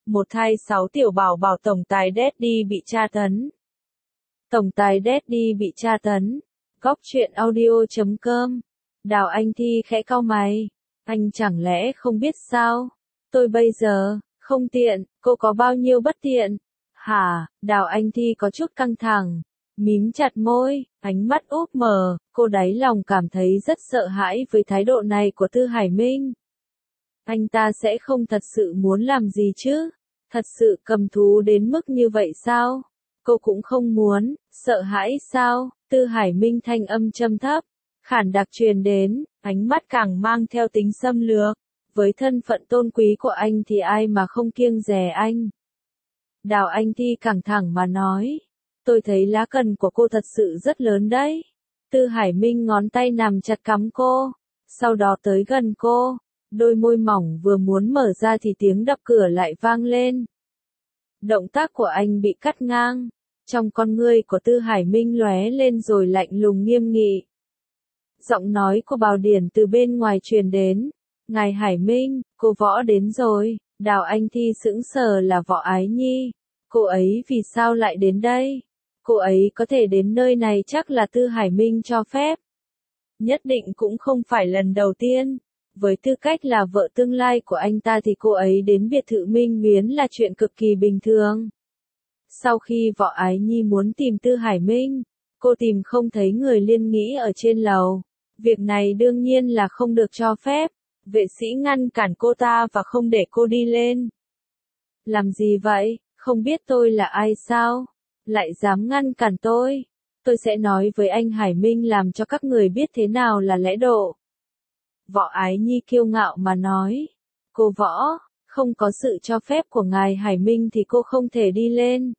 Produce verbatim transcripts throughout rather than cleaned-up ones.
Một thai sáu tiểu bảo bảo tổng tài Daddy bị tra tấn. Tổng tài Daddy bị tra tấn. Góc truyện audio chấm com. Đào Anh Thi khẽ cau mày. Anh chẳng lẽ không biết sao? Tôi bây giờ, không tiện, cô có bao nhiêu bất tiện? Hả? Đào Anh Thi có chút căng thẳng. Mím chặt môi, ánh mắt úp mờ, cô đáy lòng cảm thấy rất sợ hãi với thái độ này của Tư Hải Minh. Anh ta sẽ không thật sự muốn làm gì chứ? Thật sự cầm thú đến mức như vậy sao? Cô cũng không muốn, sợ hãi sao? Tư Hải Minh thanh âm trầm thấp, khản đặc truyền đến, ánh mắt càng mang theo tính xâm lược. Với thân phận tôn quý của anh thì ai mà không kiêng dè anh? Đào Anh Thi căng thẳng mà nói. Tôi thấy lá cân của cô thật sự rất lớn đấy. Tư Hải Minh ngón tay nằm chặt cắm cô, sau đó tới gần cô. Đôi môi mỏng vừa muốn mở ra thì tiếng đập cửa lại vang lên. Động tác của anh bị cắt ngang. Trong con ngươi của Tư Hải Minh lóe lên rồi lạnh lùng nghiêm nghị. Giọng nói của Bào Điển từ bên ngoài truyền đến. Ngài Hải Minh, cô Võ đến rồi. Đào Anh Thi sững sờ là Võ Ái Nhi. Cô ấy vì sao lại đến đây? Cô ấy có thể đến nơi này chắc là Tư Hải Minh cho phép. Nhất định cũng không phải lần đầu tiên. Với tư cách là vợ tương lai của anh ta thì cô ấy đến biệt thự Minh Luyến là chuyện cực kỳ bình thường. Sau khi Võ Ái Nhi muốn tìm Tư Hải Minh, cô tìm không thấy người liên nghĩ ở trên lầu. Việc này đương nhiên là không được cho phép. Vệ sĩ ngăn cản cô ta và không để cô đi lên. Làm gì vậy? Không biết tôi là ai sao? Lại dám ngăn cản tôi? Tôi sẽ nói với anh Hải Minh làm cho các người biết thế nào là lễ độ. Võ Ái Nhi kiêu ngạo mà nói. Cô Võ, không có sự cho phép của ngài Hải Minh thì cô không thể đi lên.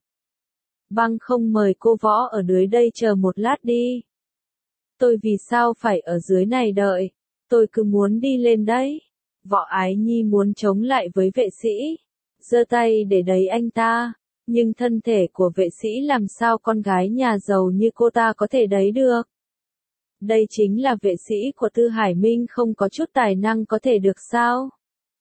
Băng không mời cô Võ ở dưới đây chờ một lát đi. Tôi vì sao phải ở dưới này đợi? Tôi cứ muốn đi lên đấy. Võ Ái Nhi muốn chống lại với vệ sĩ. Giơ tay để đẩy anh ta. Nhưng thân thể của vệ sĩ làm sao con gái nhà giàu như cô ta có thể đẩy được? Đây chính là vệ sĩ của Tư Hải Minh không có chút tài năng có thể được sao?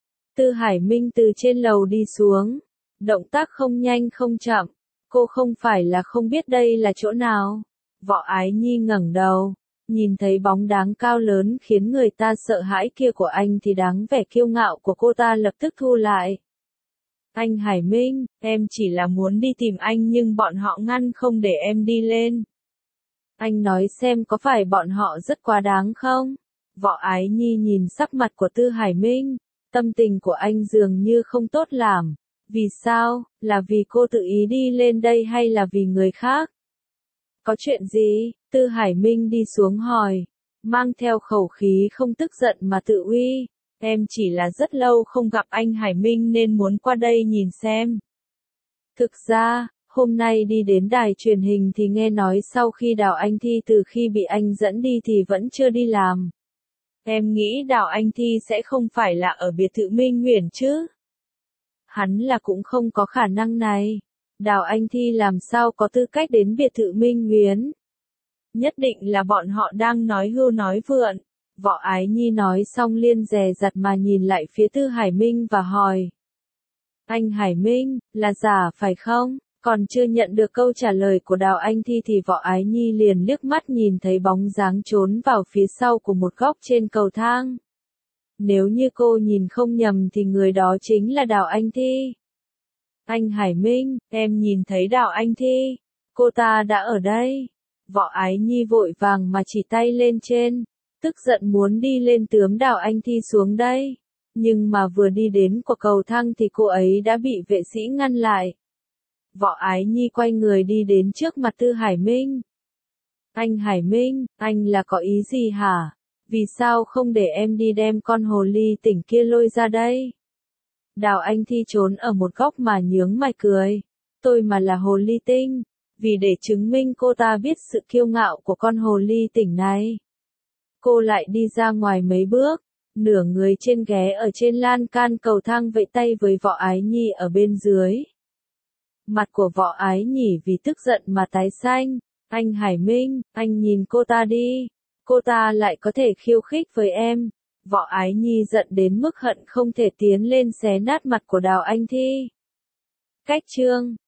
Tư Hải Minh từ trên lầu đi xuống. Động tác không nhanh không chậm. Cô không phải là không biết đây là chỗ nào. Võ Ái Nhi ngẩng đầu. Nhìn thấy bóng dáng cao lớn khiến người ta sợ hãi kia của anh thì đáng vẻ kiêu ngạo của cô ta lập tức thu lại. Anh Hải Minh, em chỉ là muốn đi tìm anh nhưng bọn họ ngăn không để em đi lên. Anh nói xem có phải bọn họ rất quá đáng không? Võ Ái Nhi nhìn sắc mặt của Tư Hải Minh. Tâm tình của anh dường như không tốt làm. Vì sao? Là vì cô tự ý đi lên đây hay là vì người khác? Có chuyện gì? Tư Hải Minh đi xuống hỏi. Mang theo khẩu khí không tức giận mà tự uy. Em chỉ là rất lâu không gặp anh Hải Minh nên muốn qua đây nhìn xem. Thực ra, hôm nay đi đến đài truyền hình thì nghe nói sau khi Đào Anh Thi từ khi bị anh dẫn đi thì vẫn chưa đi làm. Em nghĩ Đào Anh Thi sẽ không phải là ở biệt thự Minh Nguyễn chứ? Hắn là cũng không có khả năng này. Đào Anh Thi làm sao có tư cách đến biệt thự Minh Nguyễn? Nhất định là bọn họ đang nói hưu nói vượn. Võ Ái Nhi nói xong liên dè dặt mà nhìn lại phía Tư Hải Minh và hỏi. Anh Hải Minh, là giả phải không? Còn chưa nhận được câu trả lời của Đào Anh Thi thì Võ Ái Nhi liền liếc mắt nhìn thấy bóng dáng trốn vào phía sau của một góc trên cầu thang. Nếu như cô nhìn không nhầm thì người đó chính là Đào Anh Thi. Anh Hải Minh, em nhìn thấy Đào Anh Thi. Cô ta đã ở đây. Võ Ái Nhi vội vàng mà chỉ tay lên trên. Tức giận muốn đi lên tướm Đào Anh Thi xuống đây. Nhưng mà vừa đi đến của cầu thang thì cô ấy đã bị vệ sĩ ngăn lại. Võ Ái Nhi quay người đi đến trước mặt Tư Hải Minh. Anh Hải Minh, anh là có ý gì hả? Vì sao không để em đi đem con hồ ly tỉnh kia lôi ra đây? Đào Anh Thi trốn ở một góc mà nhướng mày cười. Tôi mà là hồ ly tinh. Vì để chứng minh cô ta biết sự kiêu ngạo của con hồ ly tỉnh này. Cô lại đi ra ngoài mấy bước. Nửa người trên ghé ở trên lan can cầu thang vẫy tay với Võ Ái Nhi ở bên dưới. Mặt của Võ Ái Nhi vì tức giận mà tái xanh. Anh Hải Minh, anh nhìn cô ta đi. Cô ta lại có thể khiêu khích với em. Võ Ái Nhi giận đến mức hận không thể tiến lên xé nát mặt của Đào Anh Thi. Cách chương